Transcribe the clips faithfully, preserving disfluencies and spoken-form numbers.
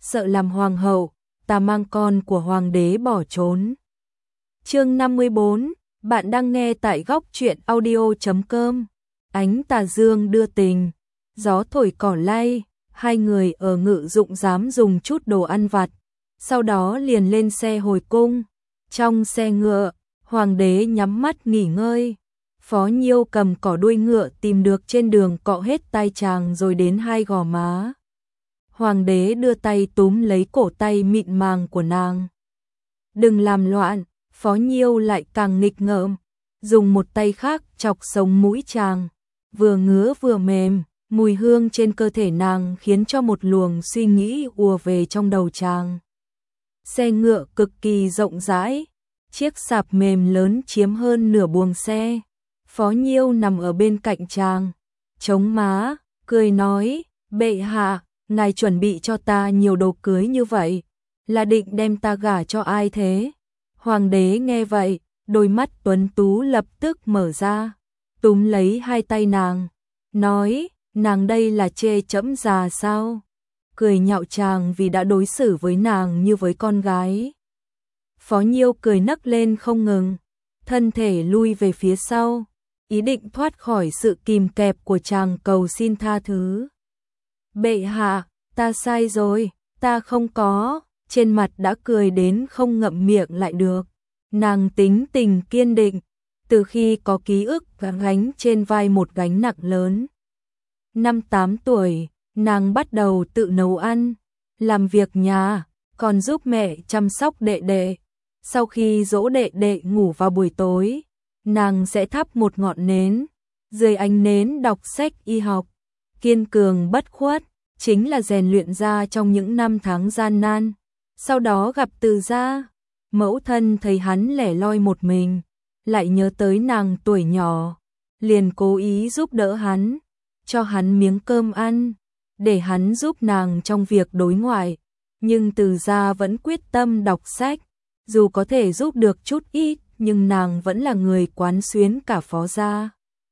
sợ làm hoàng hậu, ta mang con của hoàng đế bỏ trốn. Chương năm mươi bốn, bạn đang nghe tại góc truyện audio chấm com. Ánh tà dương đưa tình, gió thổi cỏ lay, hai người ở Ngự Dụng dám dùng chút đồ ăn vặt, sau đó liền lên xe hồi cung. Trong xe ngựa, hoàng đế nhắm mắt nghỉ ngơi. Phó Nhiêu cầm cỏ đuôi ngựa tìm được trên đường cọ hết tai chàng rồi đến hai gò má. Hoàng đế đưa tay túm lấy cổ tay mịn màng của nàng. Đừng làm loạn, Phó Nhiêu lại càng nghịch ngợm, dùng một tay khác chọc sống mũi chàng, vừa ngứa vừa mềm, mùi hương trên cơ thể nàng khiến cho một luồng suy nghĩ ùa về trong đầu chàng. Xe ngựa cực kỳ rộng rãi, chiếc sạp mềm lớn chiếm hơn nửa buồng xe. Phó Nhiêu nằm ở bên cạnh chàng, chống má, cười nói, bệ hạ, ngài chuẩn bị cho ta nhiều đồ cưới như vậy, là định đem ta gả cho ai thế? Hoàng đế nghe vậy, đôi mắt tuấn tú lập tức mở ra, túm lấy hai tay nàng, nói, nàng đây là chê trẫm già sao? Cười nhạo chàng vì đã đối xử với nàng như với con gái. Phó Nhiêu cười nấc lên không ngừng, thân thể lui về phía sau, ý định thoát khỏi sự kìm kẹp của chàng, cầu xin tha thứ. Bệ hạ, ta sai rồi, ta không có, trên mặt đã cười đến không ngậm miệng lại được. Nàng tính tình kiên định, từ khi có ký ức gánh trên vai một gánh nặng lớn. Năm tám tuổi, nàng bắt đầu tự nấu ăn, làm việc nhà, còn giúp mẹ chăm sóc đệ đệ. Sau khi dỗ đệ đệ ngủ vào buổi tối, nàng sẽ thắp một ngọn nến, dưới ánh nến đọc sách y học, kiên cường bất khuất, chính là rèn luyện ra trong những năm tháng gian nan. Sau đó gặp Từ gia, mẫu thân thấy hắn lẻ loi một mình, lại nhớ tới nàng tuổi nhỏ, liền cố ý giúp đỡ hắn, cho hắn miếng cơm ăn, để hắn giúp nàng trong việc đối ngoại, nhưng Từ gia vẫn quyết tâm đọc sách, dù có thể giúp được chút ít, nhưng nàng vẫn là người quán xuyến cả Phó gia.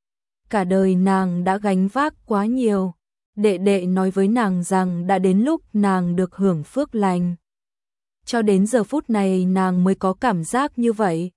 Cả đời nàng đã gánh vác quá nhiều, đệ đệ nói với nàng rằng đã đến lúc nàng được hưởng phước lành. Cho đến giờ phút này nàng mới có cảm giác như vậy.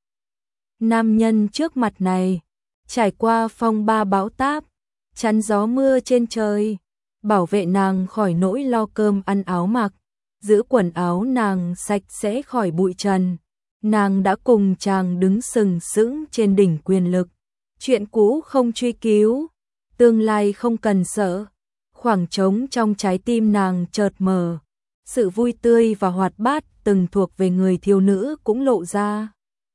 Nam nhân trước mặt này, trải qua phong ba bão táp, chắn gió mưa trên trời, bảo vệ nàng khỏi nỗi lo cơm ăn áo mặc, giữ quần áo nàng sạch sẽ khỏi bụi trần. Nàng đã cùng chàng đứng sừng sững trên đỉnh quyền lực, chuyện cũ không truy cứu, tương lai không cần sợ. Khoảng trống trong trái tim nàng chợt mở, sự vui tươi và hoạt bát từng thuộc về người thiếu nữ cũng lộ ra.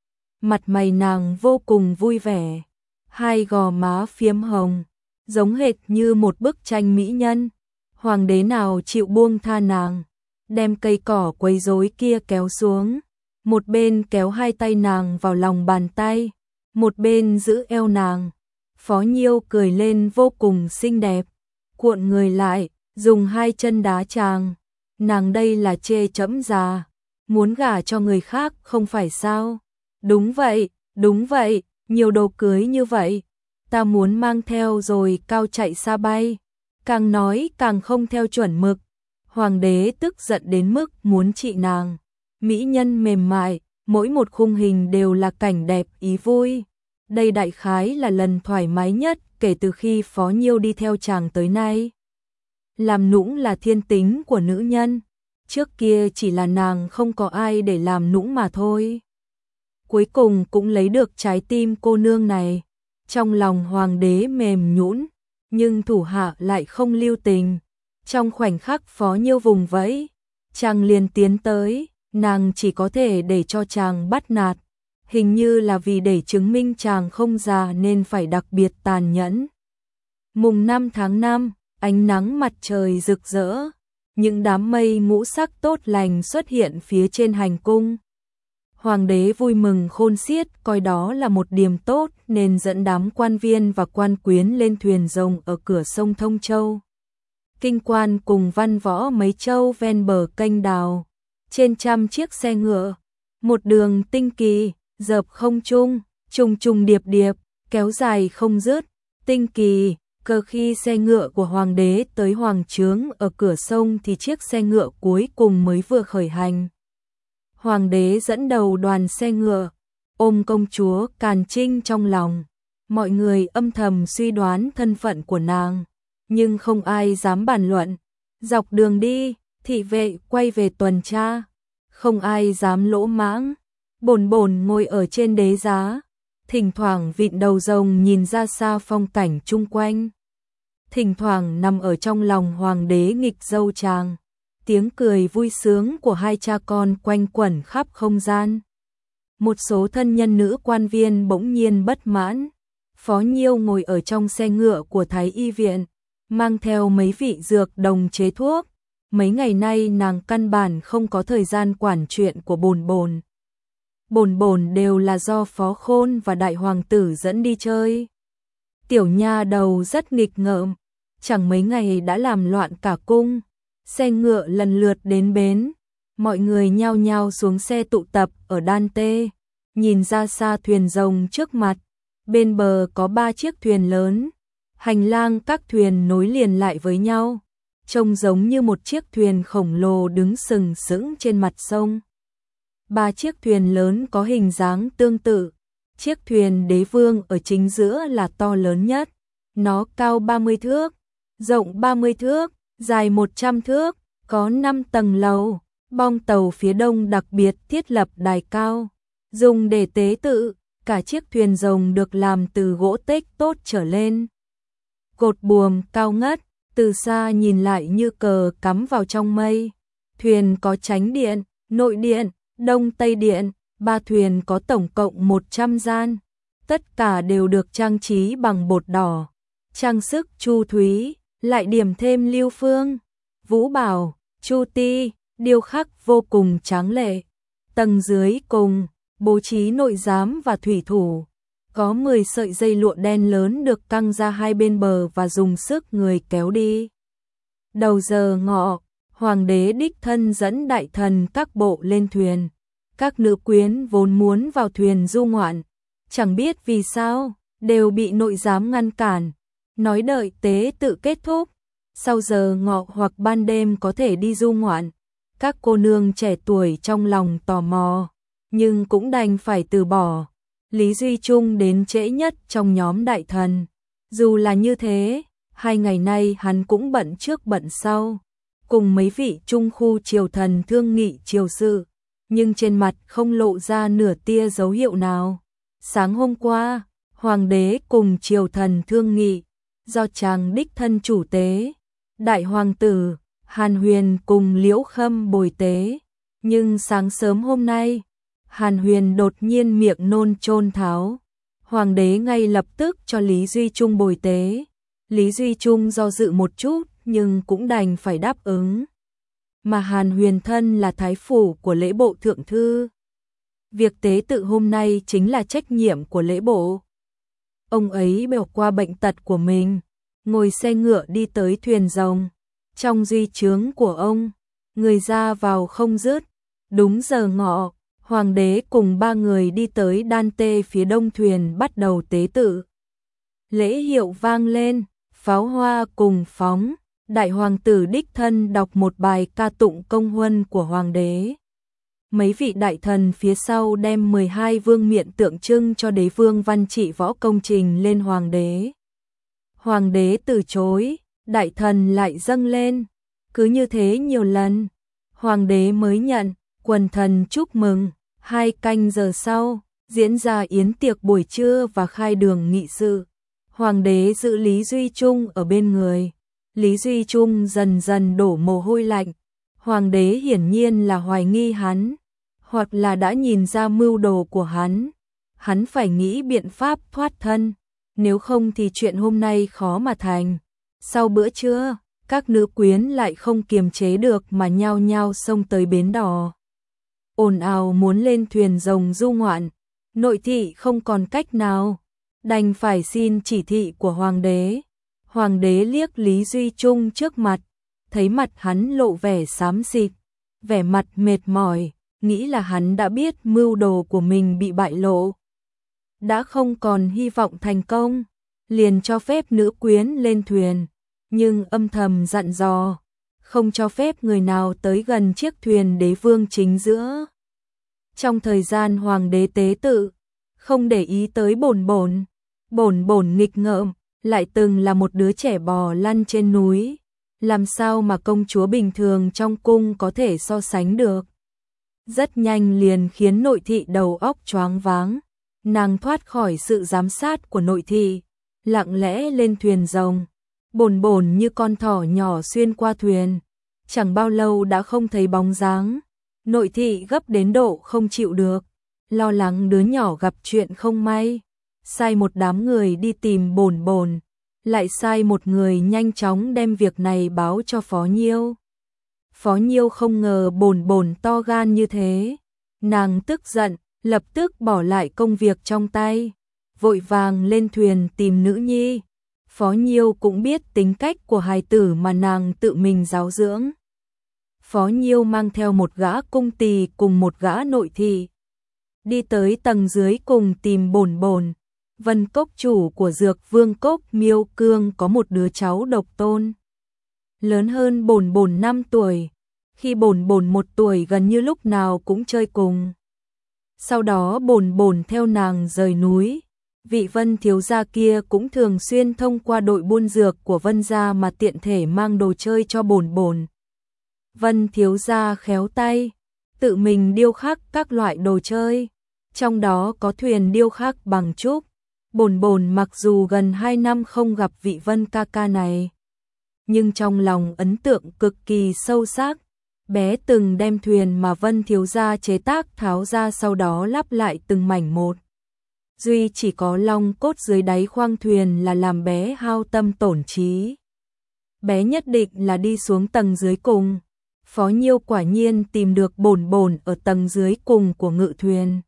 Mặt mày nàng vô cùng vui vẻ, hai gò má phiếm hồng, giống hệt như một bức tranh mỹ nhân. Hoàng đế nào chịu buông tha nàng, đem cây cỏ quấy rối kia kéo xuống, một bên kéo hai tay nàng vào lòng bàn tay, một bên giữ eo nàng. Phó Nhiêu cười lên vô cùng xinh đẹp, cuộn người lại, dùng hai chân đá chàng. Nàng đây là chê trẫm già, muốn gả cho người khác không phải sao? Đúng vậy, đúng vậy, nhiều đồ cưới như vậy, ta muốn mang theo rồi cao chạy xa bay. Càng nói càng không theo chuẩn mực. Hoàng đế tức giận đến mức muốn trị nàng. Mỹ nhân mềm mại, mỗi một khung hình đều là cảnh đẹp ý vui. Đây đại khái là lần thoải mái nhất kể từ khi Phó Nhiêu đi theo chàng tới nay. Làm nũng là thiên tính của nữ nhân, trước kia chỉ là nàng không có ai để làm nũng mà thôi. Cuối cùng cũng lấy được trái tim cô nương này. Trong lòng hoàng đế mềm nhũn, nhưng thủ hạ lại không lưu tình. Trong khoảnh khắc Phó Nhiêu vùng vẫy, chàng liền tiến tới, nàng chỉ có thể để cho chàng bắt nạt. Hình như là vì để chứng minh chàng không già nên phải đặc biệt tàn nhẫn. Mùng năm tháng năm, ánh nắng mặt trời rực rỡ, những đám mây ngũ sắc tốt lành xuất hiện phía trên hành cung. Hoàng đế vui mừng khôn xiết, coi đó là một điểm tốt nên dẫn đám quan viên và quan quyến lên thuyền rồng ở cửa sông Thông Châu. Kinh quan cùng văn võ mấy châu ven bờ kênh đào, trên trăm chiếc xe ngựa, một đường tinh kỳ, dợp không trung, trùng trùng điệp điệp, kéo dài không dứt. Tinh kỳ, Cờ khi xe ngựa của hoàng đế tới hoàng trướng ở cửa sông thì chiếc xe ngựa cuối cùng mới vừa khởi hành. Hoàng đế dẫn đầu đoàn xe ngựa, ôm công chúa Càn Trinh trong lòng. Mọi người âm thầm suy đoán thân phận của nàng, nhưng không ai dám bàn luận. Dọc đường đi, thị vệ quay về tuần tra, không ai dám lỗ mãng. Bồn bồn ngồi ở trên đế giá, thỉnh thoảng vịn đầu rồng nhìn ra xa phong cảnh chung quanh. Thỉnh thoảng nằm ở trong lòng hoàng đế nghịch dâu chàng. Tiếng cười vui sướng của hai cha con quanh quẩn khắp không gian. Một số thân nhân nữ quan viên bỗng nhiên bất mãn. Phó Nhiêu ngồi ở trong xe ngựa của Thái Y viện, mang theo mấy vị dược đồng chế thuốc. Mấy ngày nay nàng căn bản không có thời gian quản chuyện của bồn bồn. Bồn bồn đều là do Phó Khôn và đại hoàng tử dẫn đi chơi. Tiểu nha đầu rất nghịch ngợm, chẳng mấy ngày đã làm loạn cả cung. Xe ngựa lần lượt đến bến, mọi người nhao nhao xuống xe tụ tập ở đan tê, nhìn ra xa thuyền rồng trước mặt, bên bờ có ba chiếc thuyền lớn, hành lang các thuyền nối liền lại với nhau, trông giống như một chiếc thuyền khổng lồ đứng sừng sững trên mặt sông. Ba chiếc thuyền lớn có hình dáng tương tự, chiếc thuyền đế vương ở chính giữa là to lớn nhất, nó cao ba mươi thước, rộng ba mươi thước, dài một trăm thước, có năm tầng lầu. Bong tàu phía đông đặc biệt thiết lập đài cao, dùng để tế tự. Cả chiếc thuyền rồng được làm từ gỗ teak tốt trở lên. Cột buồm cao ngất, từ xa nhìn lại như cờ cắm vào trong mây. Thuyền có chánh điện, nội điện, đông tây điện, ba thuyền có tổng cộng một trăm gian. Tất cả đều được trang trí bằng bột đỏ, trang sức chu thúy, lại điểm thêm lưu phương, vũ bảo, chu ti, điêu khắc vô cùng tráng lệ. Tầng dưới cùng, bố trí nội giám và thủy thủ. Có mười sợi dây lụa đen lớn được căng ra hai bên bờ và dùng sức người kéo đi. Đầu giờ ngọ, hoàng đế đích thân dẫn đại thần các bộ lên thuyền. Các nữ quyến vốn muốn vào thuyền du ngoạn, chẳng biết vì sao, đều bị nội giám ngăn cản, nói đợi tế tự kết thúc, sau giờ ngọ hoặc ban đêm có thể đi du ngoạn. Các cô nương trẻ tuổi trong lòng tò mò, nhưng cũng đành phải từ bỏ. Lý Duy Trung đến trễ nhất trong nhóm đại thần. Dù là như thế, hai ngày nay hắn cũng bận trước bận sau, cùng mấy vị trung khu triều thần thương nghị triều sự, nhưng trên mặt không lộ ra nửa tia dấu hiệu nào. Sáng hôm qua, hoàng đế cùng triều thần thương nghị, do chàng đích thân chủ tế, đại hoàng tử Hàn Huyền cùng Liễu Khâm bồi tế, nhưng sáng sớm hôm nay, Hàn Huyền đột nhiên miệng nôn chôn tháo. Hoàng đế ngay lập tức cho Lý Duy Trung bồi tế. Lý Duy Trung do dự một chút nhưng cũng đành phải đáp ứng. Mà Hàn Huyền thân là thái phủ của lễ bộ thượng thư. Việc tế tự hôm nay chính là trách nhiệm của lễ bộ. Ông ấy bỏ qua bệnh tật của mình, ngồi xe ngựa đi tới thuyền rồng. Trong duy trướng của ông, người ra vào không dứt. Đúng giờ ngọ, hoàng đế cùng ba người đi tới đan tê phía đông thuyền bắt đầu tế tự. Lễ hiệu vang lên, pháo hoa cùng phóng, đại hoàng tử đích thân đọc một bài ca tụng công huân của hoàng đế. Mấy vị đại thần phía sau đem mười hai vương miện tượng trưng cho đế vương văn trị võ công trình lên hoàng đế. Hoàng đế từ chối, đại thần lại dâng lên. Cứ như thế nhiều lần, hoàng đế mới nhận, quần thần chúc mừng. Hai canh giờ sau, diễn ra yến tiệc buổi trưa và khai đường nghị sự. Hoàng đế giữ Lý Duy Trung ở bên người. Lý Duy Trung dần dần đổ mồ hôi lạnh. Hoàng đế hiển nhiên là hoài nghi hắn, hoặc là đã nhìn ra mưu đồ của hắn. Hắn phải nghĩ biện pháp thoát thân, nếu không thì chuyện hôm nay khó mà thành. Sau bữa trưa, các nữ quyến lại không kiềm chế được mà nhao nhao xông tới bến đò. Ồn ào muốn lên thuyền rồng du ngoạn, nội thị không còn cách nào, đành phải xin chỉ thị của hoàng đế. Hoàng đế liếc Lý Duy Trung trước mặt, thấy mặt hắn lộ vẻ xám xịt, vẻ mặt mệt mỏi, nghĩ là hắn đã biết mưu đồ của mình bị bại lộ, đã không còn hy vọng thành công. liền cho phép nữ quyến lên thuyền, nhưng âm thầm dặn dò, không cho phép người nào tới gần chiếc thuyền đế vương chính giữa. Trong thời gian hoàng đế tế tự, không để ý tới bổn bổn, bổn bổn nghịch ngợm, lại từng là một đứa trẻ bò lăn trên núi, làm sao mà công chúa bình thường trong cung có thể so sánh được. Rất nhanh liền khiến nội thị đầu óc choáng váng, nàng thoát khỏi sự giám sát của nội thị, lặng lẽ lên thuyền rồng, bồn bồn như con thỏ nhỏ xuyên qua thuyền, chẳng bao lâu đã không thấy bóng dáng. Nội thị gấp đến độ không chịu được, lo lắng đứa nhỏ gặp chuyện không may, sai một đám người đi tìm bồn bồn, lại sai một người nhanh chóng đem việc này báo cho Phó Nhiêu. Phó Nhiêu không ngờ bồn bồn to gan như thế, nàng tức giận, lập tức bỏ lại công việc trong tay, vội vàng lên thuyền tìm nữ nhi. Phó Nhiêu cũng biết tính cách của hài tử mà nàng tự mình giáo dưỡng. Phó Nhiêu mang theo một gã cung tỳ cùng một gã nội thị, đi tới tầng dưới cùng tìm bồn bồn. Vân Cốc chủ của Dược Vương Cốc Miêu Cương có một đứa cháu độc tôn, lớn hơn bồn bồn năm tuổi, khi bồn bồn một tuổi gần như lúc nào cũng chơi cùng. Sau đó bồn bồn theo nàng rời núi, vị Vân thiếu gia kia cũng thường xuyên thông qua đội buôn dược của Vân gia mà tiện thể mang đồ chơi cho bồn bồn. Vân thiếu gia khéo tay, tự mình điêu khắc các loại đồ chơi, trong đó có thuyền điêu khắc bằng trúc. Bồn bồn mặc dù gần hai năm không gặp vị Vân ca ca này, nhưng trong lòng ấn tượng cực kỳ sâu sắc. Bé từng đem thuyền mà Vân thiếu gia chế tác tháo ra, sau đó lắp lại từng mảnh một. Duy chỉ có long cốt dưới đáy khoang thuyền là làm bé hao tâm tổn trí. Bé nhất định là đi xuống tầng dưới cùng. Phó Nhiêu quả nhiên tìm được bồn bồn ở tầng dưới cùng của ngự thuyền.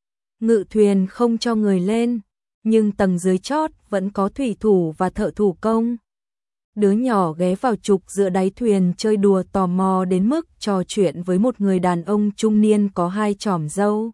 Ngự thuyền không cho người lên, nhưng tầng dưới chót vẫn có thủy thủ và thợ thủ công. Đứa nhỏ ghé vào trục giữa đáy thuyền chơi đùa tò mò đến mức trò chuyện với một người đàn ông trung niên có hai chòm râu.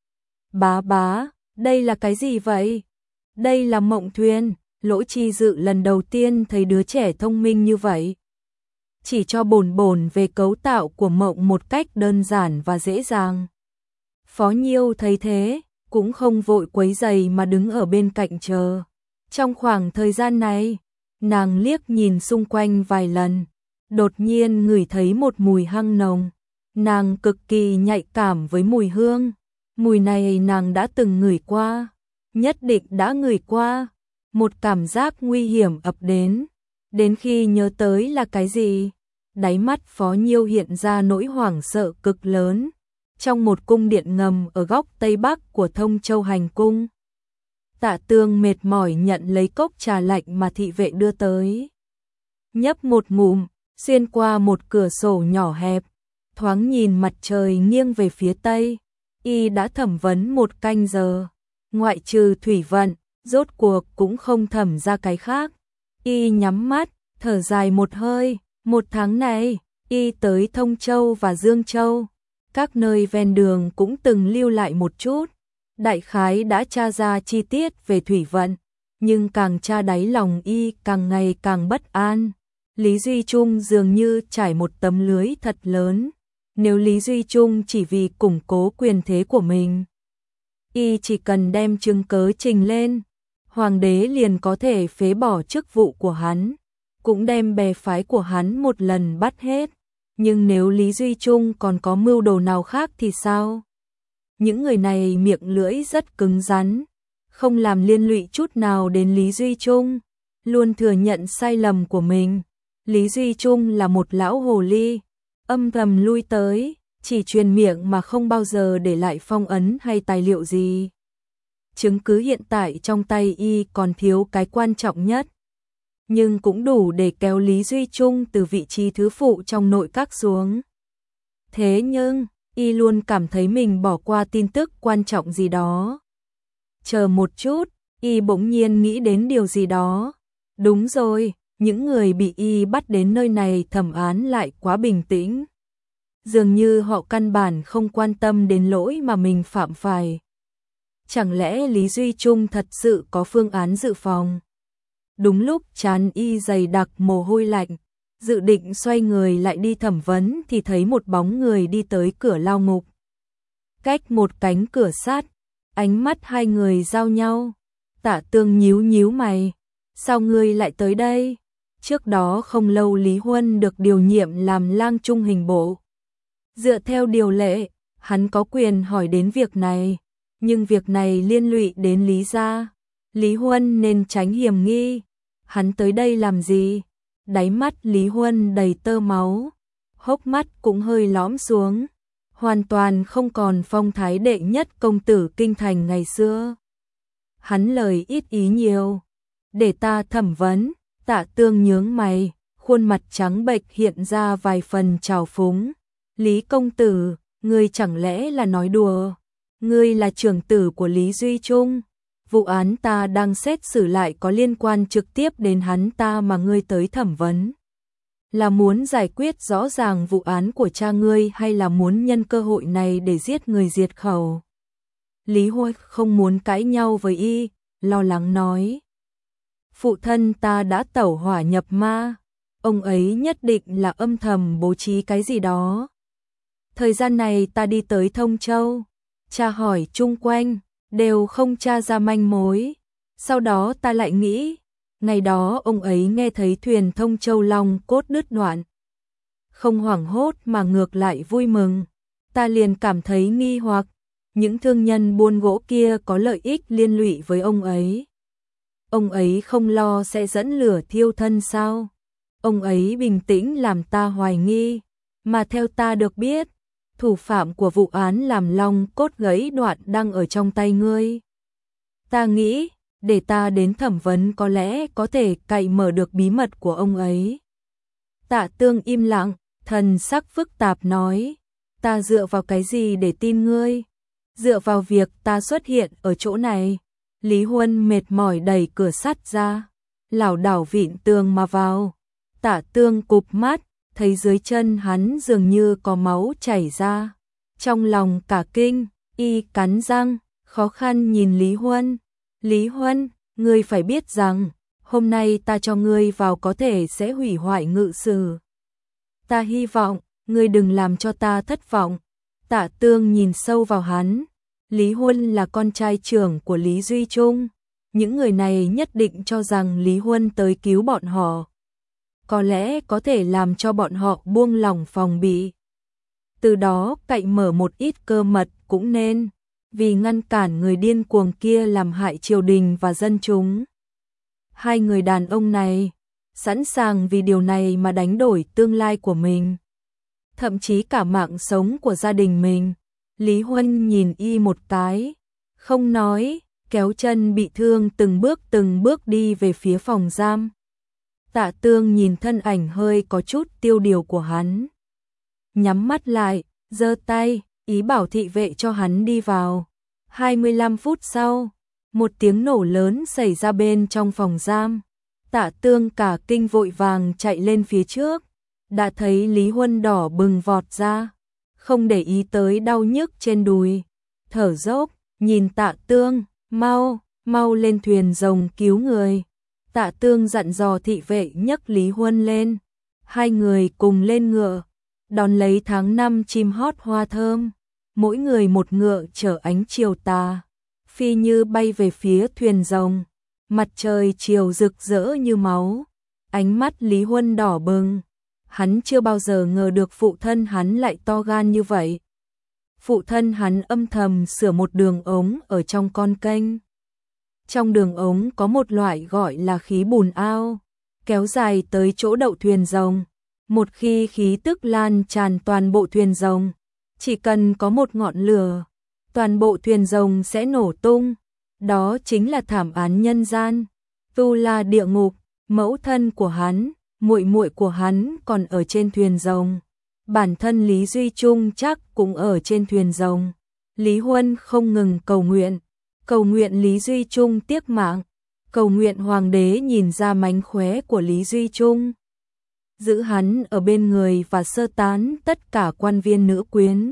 Bá bá, đây là cái gì vậy? Đây là mộng thuyền. Lỗ Chi Dự lần đầu tiên thấy đứa trẻ thông minh như vậy. Chỉ cho bồn bồn về cấu tạo của mộng một cách đơn giản và dễ dàng. Phó Nhiêu thấy thế, cũng không vội quấy giày mà đứng ở bên cạnh chờ. Trong khoảng thời gian này, nàng liếc nhìn xung quanh vài lần, đột nhiên ngửi thấy một mùi hăng nồng. Nàng cực kỳ nhạy cảm với mùi hương, mùi này nàng đã từng ngửi qua, nhất định đã ngửi qua. Một cảm giác nguy hiểm ập đến, đến khi nhớ tới là cái gì, đáy mắt Phó Nhiêu hiện ra nỗi hoảng sợ cực lớn. Trong một cung điện ngầm ở góc tây bắc của Thông Châu Hành cung, Tạ Tương mệt mỏi nhận lấy cốc trà lạnh mà thị vệ đưa tới. Nhấp một ngụm, xuyên qua một cửa sổ nhỏ hẹp, thoáng nhìn mặt trời nghiêng về phía tây. Y đã thẩm vấn một canh giờ, ngoại trừ thủy vận, rốt cuộc cũng không thẩm ra cái khác. Y nhắm mắt, thở dài một hơi. Một tháng này, Y tới Thông Châu và Dương Châu, các nơi ven đường cũng từng lưu lại một chút. Đại khái đã tra ra chi tiết về thủy vận, nhưng càng tra đáy lòng Y càng ngày càng bất an. Lý Duy Trung dường như trải một tấm lưới thật lớn. Nếu Lý Duy Trung chỉ vì củng cố quyền thế của mình, Y chỉ cần đem chứng cớ trình lên, hoàng đế liền có thể phế bỏ chức vụ của hắn, cũng đem bè phái của hắn một lần bắt hết. Nhưng nếu Lý Duy Trung còn có mưu đồ nào khác thì sao? Những người này miệng lưỡi rất cứng rắn, không làm liên lụy chút nào đến Lý Duy Trung, luôn thừa nhận sai lầm của mình. Lý Duy Trung là một lão hồ ly, âm thầm lui tới, chỉ truyền miệng mà không bao giờ để lại phong ấn hay tài liệu gì. Chứng cứ hiện tại trong tay Y còn thiếu cái quan trọng nhất, nhưng cũng đủ để kéo Lý Duy Trung từ vị trí thứ phụ trong nội các xuống. Thế nhưng, Y luôn cảm thấy mình bỏ qua tin tức quan trọng gì đó. Chờ một chút, Y bỗng nhiên nghĩ đến điều gì đó. Đúng rồi, những người bị Y bắt đến nơi này thẩm án lại quá bình tĩnh. Dường như họ căn bản không quan tâm đến lỗi mà mình phạm phải. Chẳng lẽ Lý Duy Trung thật sự có phương án dự phòng? Đúng lúc trán y dày đặc mồ hôi lạnh, dự định xoay người lại đi thẩm vấn thì thấy một bóng người đi tới cửa lao ngục. Cách một cánh cửa sát, ánh mắt hai người giao nhau. Tạ Tương nhíu nhíu mày, sao ngươi lại tới đây? Trước đó không lâu Lý Huân được điều nhiệm làm lang trung hình bộ. Dựa theo điều lệ, hắn có quyền hỏi đến việc này, nhưng việc này liên lụy đến Lý gia. Lý Huân nên tránh hiểm nghi. Hắn tới đây làm gì? Đáy mắt Lý Huân đầy tơ máu, hốc mắt cũng hơi lõm xuống, hoàn toàn không còn phong thái đệ nhất công tử kinh thành ngày xưa. Hắn lời ít ý nhiều, để ta thẩm vấn. Tạ Tương nhướng mày, khuôn mặt trắng bệch hiện ra vài phần trào phúng. Lý công tử, ngươi chẳng lẽ là nói đùa? Ngươi là trưởng tử của Lý Duy Trung. Vụ án ta đang xét xử lại có liên quan trực tiếp đến hắn ta mà ngươi tới thẩm vấn. Là muốn giải quyết rõ ràng vụ án của cha ngươi hay là muốn nhân cơ hội này để giết người diệt khẩu? Lý Huân không muốn cãi nhau với y, lo lắng nói. Phụ thân ta đã tẩu hỏa nhập ma, ông ấy nhất định là âm thầm bố trí cái gì đó. Thời gian này ta đi tới Thông Châu, tra hỏi chung quanh, đều không tra ra manh mối. Sau đó ta lại nghĩ, ngày đó ông ấy nghe thấy thuyền Thông Châu long cốt đứt đoạn. Không hoảng hốt mà ngược lại vui mừng. Ta liền cảm thấy nghi hoặc, những thương nhân buôn gỗ kia có lợi ích liên lụy với ông ấy. Ông ấy không lo sẽ dẫn lửa thiêu thân sao? Ông ấy bình tĩnh làm ta hoài nghi, mà theo ta được biết, thủ phạm của vụ án làm long cốt gãy đoạn đang ở trong tay ngươi. Ta nghĩ, để ta đến thẩm vấn có lẽ có thể cậy mở được bí mật của ông ấy. Tạ Tương im lặng, thần sắc phức tạp nói, ta dựa vào cái gì để tin ngươi? Dựa vào việc ta xuất hiện ở chỗ này. Lý Huân mệt mỏi đẩy cửa sắt ra, lảo đảo vịn tường mà vào. Tạ Tương cụp mắt, thấy dưới chân hắn dường như có máu chảy ra. Trong lòng cả kinh, y cắn răng, khó khăn nhìn Lý Huân. Lý Huân, ngươi phải biết rằng, hôm nay ta cho ngươi vào có thể sẽ hủy hoại ngự sử. Ta hy vọng, ngươi đừng làm cho ta thất vọng. Tạ Tương nhìn sâu vào hắn. Lý Huân là con trai trưởng của Lý Duy Trung. Những người này nhất định cho rằng Lý Huân tới cứu bọn họ. Có lẽ có thể làm cho bọn họ buông lỏng phòng bị. Từ đó cậy mở một ít cơ mật cũng nên, vì ngăn cản người điên cuồng kia làm hại triều đình và dân chúng. Hai người đàn ông này sẵn sàng vì điều này mà đánh đổi tương lai của mình, thậm chí cả mạng sống của gia đình mình. Lý Huân nhìn y một cái, không nói, kéo chân bị thương từng bước từng bước đi về phía phòng giam. Tạ Tương nhìn thân ảnh hơi có chút tiêu điều của hắn, nhắm mắt lại, giơ tay, ý bảo thị vệ cho hắn đi vào. hai mươi lăm phút sau, một tiếng nổ lớn xảy ra bên trong phòng giam. Tạ Tương cả kinh vội vàng chạy lên phía trước, đã thấy Lý Huân đỏ bừng vọt ra, không để ý tới đau nhức trên đùi, thở dốc, nhìn Tạ Tương, mau, mau lên thuyền rồng cứu người. Tạ Tương dặn dò thị vệ nhấc Lý Huân lên, hai người cùng lên ngựa, đón lấy tháng năm chim hót hoa thơm, mỗi người một ngựa chở ánh chiều tà, phi như bay về phía thuyền rồng. Mặt trời chiều rực rỡ như máu, ánh mắt Lý Huân đỏ bừng. Hắn chưa bao giờ ngờ được phụ thân hắn lại to gan như vậy. Phụ thân hắn âm thầm sửa một đường ống ở trong con kênh. Trong đường ống có một loại gọi là khí bùn ao, kéo dài tới chỗ đậu thuyền rồng. Một khi khí tức lan tràn toàn bộ thuyền rồng, chỉ cần có một ngọn lửa, toàn bộ thuyền rồng sẽ nổ tung. Đó chính là thảm án nhân gian, tu la địa ngục. Mẫu thân của hắn, muội muội của hắn còn ở trên thuyền rồng. Bản thân Lý Duy Trung chắc cũng ở trên thuyền rồng. Lý Huân không ngừng cầu nguyện, cầu nguyện Lý Duy Trung tiếc mạng, cầu nguyện hoàng đế nhìn ra mánh khóe của Lý Duy Trung, giữ hắn ở bên người và sơ tán tất cả quan viên nữ quyến.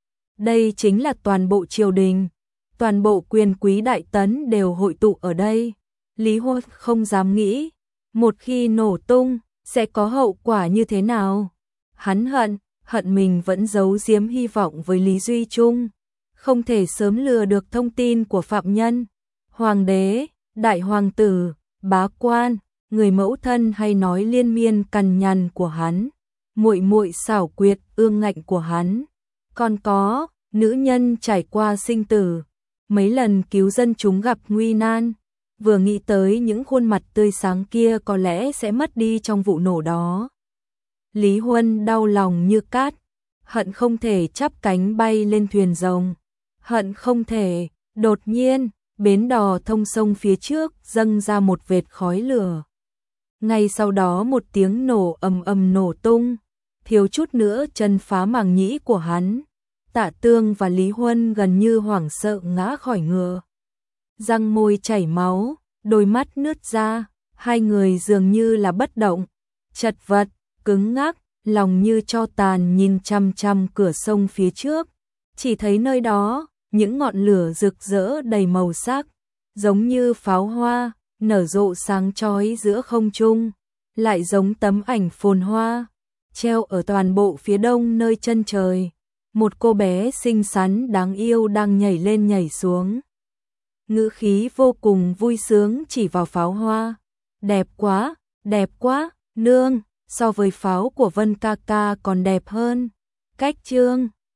Đây chính là toàn bộ triều đình, toàn bộ quyền quý đại tấn đều hội tụ ở đây. Lý Huân không dám nghĩ, một khi nổ tung, sẽ có hậu quả như thế nào. Hắn hận, hận mình vẫn giấu giếm hy vọng với Lý Duy Trung, không thể sớm lừa được thông tin của phạm nhân. Hoàng đế, đại hoàng tử, bá quan, người mẫu thân hay nói liên miên cằn nhằn của hắn, muội muội xảo quyệt ương ngạnh của hắn, còn có nữ nhân trải qua sinh tử, mấy lần cứu dân chúng gặp nguy nan, vừa nghĩ tới những khuôn mặt tươi sáng kia có lẽ sẽ mất đi trong vụ nổ đó. Lý Huân đau lòng như cát, hận không thể chắp cánh bay lên thuyền rồng, hận không thể. Đột nhiên, bến đò thông sông phía trước dâng ra một vệt khói lửa. Ngay sau đó một tiếng nổ ầm ầm nổ tung, thiếu chút nữa chân phá màng nhĩ của hắn. Tạ Tương và Lý Huân gần như hoảng sợ ngã khỏi ngựa. Răng môi chảy máu, đôi mắt nứt ra, hai người dường như là bất động, chật vật, cứng ngắc, lòng như tro tàn nhìn chăm chăm cửa sông phía trước. Chỉ thấy nơi đó, những ngọn lửa rực rỡ đầy màu sắc, giống như pháo hoa, nở rộ sáng chói giữa không trung, lại giống tấm ảnh phồn hoa, treo ở toàn bộ phía đông nơi chân trời. Một cô bé xinh xắn đáng yêu đang nhảy lên nhảy xuống. Ngữ khí vô cùng vui sướng chỉ vào pháo hoa. Đẹp quá, đẹp quá, nương, so với pháo của Vân ca ca còn đẹp hơn. Cách chương